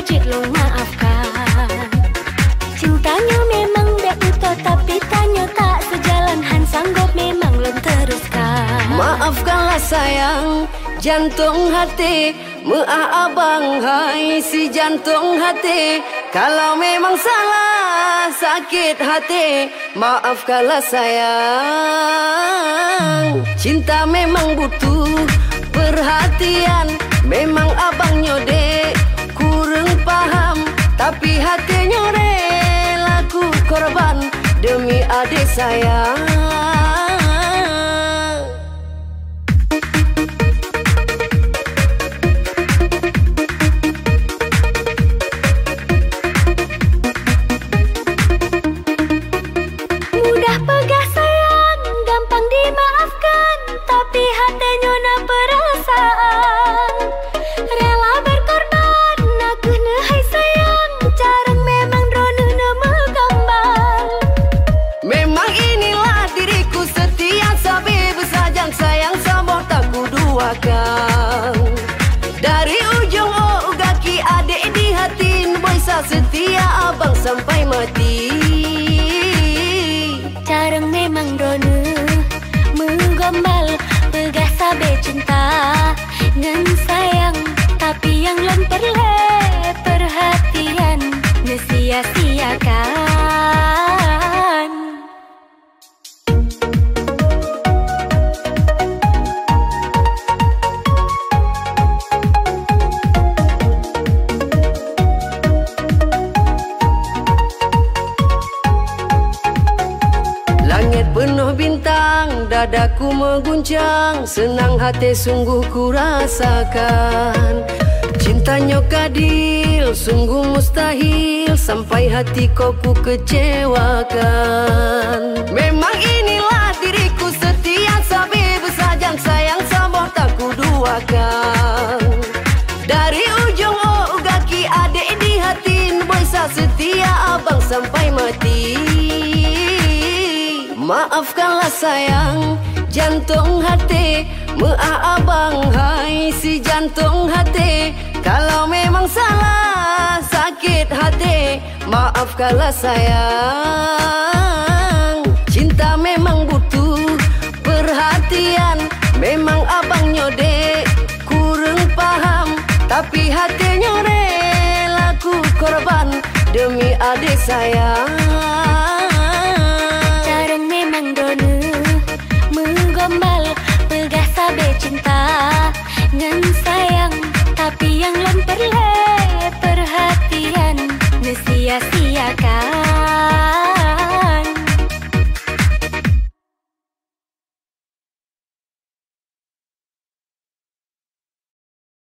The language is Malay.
wajib lo maafkan. Cintanya memang dek utuh tapi tanya tak sejalan, Han sanggup memang lo teruskan. Maafkanlah sayang, jantung hati, abang hai si jantung hati. Kalau memang salah sakit hati, maafkanlah sayang. Cinta memang butuh perhatian, memang abang nyodek kurang paham, tapi hatinya rela ku korban demi adik sayang. Mudah pegah sayang, gampang dimaafkan, tapi hatinya nak perasaan. Rela berkorban, aku nehai sayang, jarang memang drone nama gambar. Memang inilah diriku setia, sabi bersajang sayang sama tak kuduakan. Dari ujung kaki adik di hati, boisa setia abang sampai mati. Jarang memang drone menggombal, pegah sabe cinta ngan sayang, tapi yang lon perhatian sia-siakan. Langit penuh bintang, dadaku mengguncang, senang hati sungguh ku rasakan. Cintanya kadil, sungguh mustahil, sampai hati kau ku kecewakan. Memang inilah diriku setia, sabi bersajang sayang sama tak ku duakan. Dari ujung kaki adik di hati, boisa setia abang sampai mati. Maafkanlah sayang, jantung hati, abang hai si jantung hati. Kalau memang salah sakit hati, maafkanlah sayang. Cinta memang butuh perhatian, memang abang nyodek kurang paham, tapi hatinya rela ku korban demi adik sayang. Menggombal, pegah sabe cinta ngan sayang, tapi yang lon perhatian sia-sia.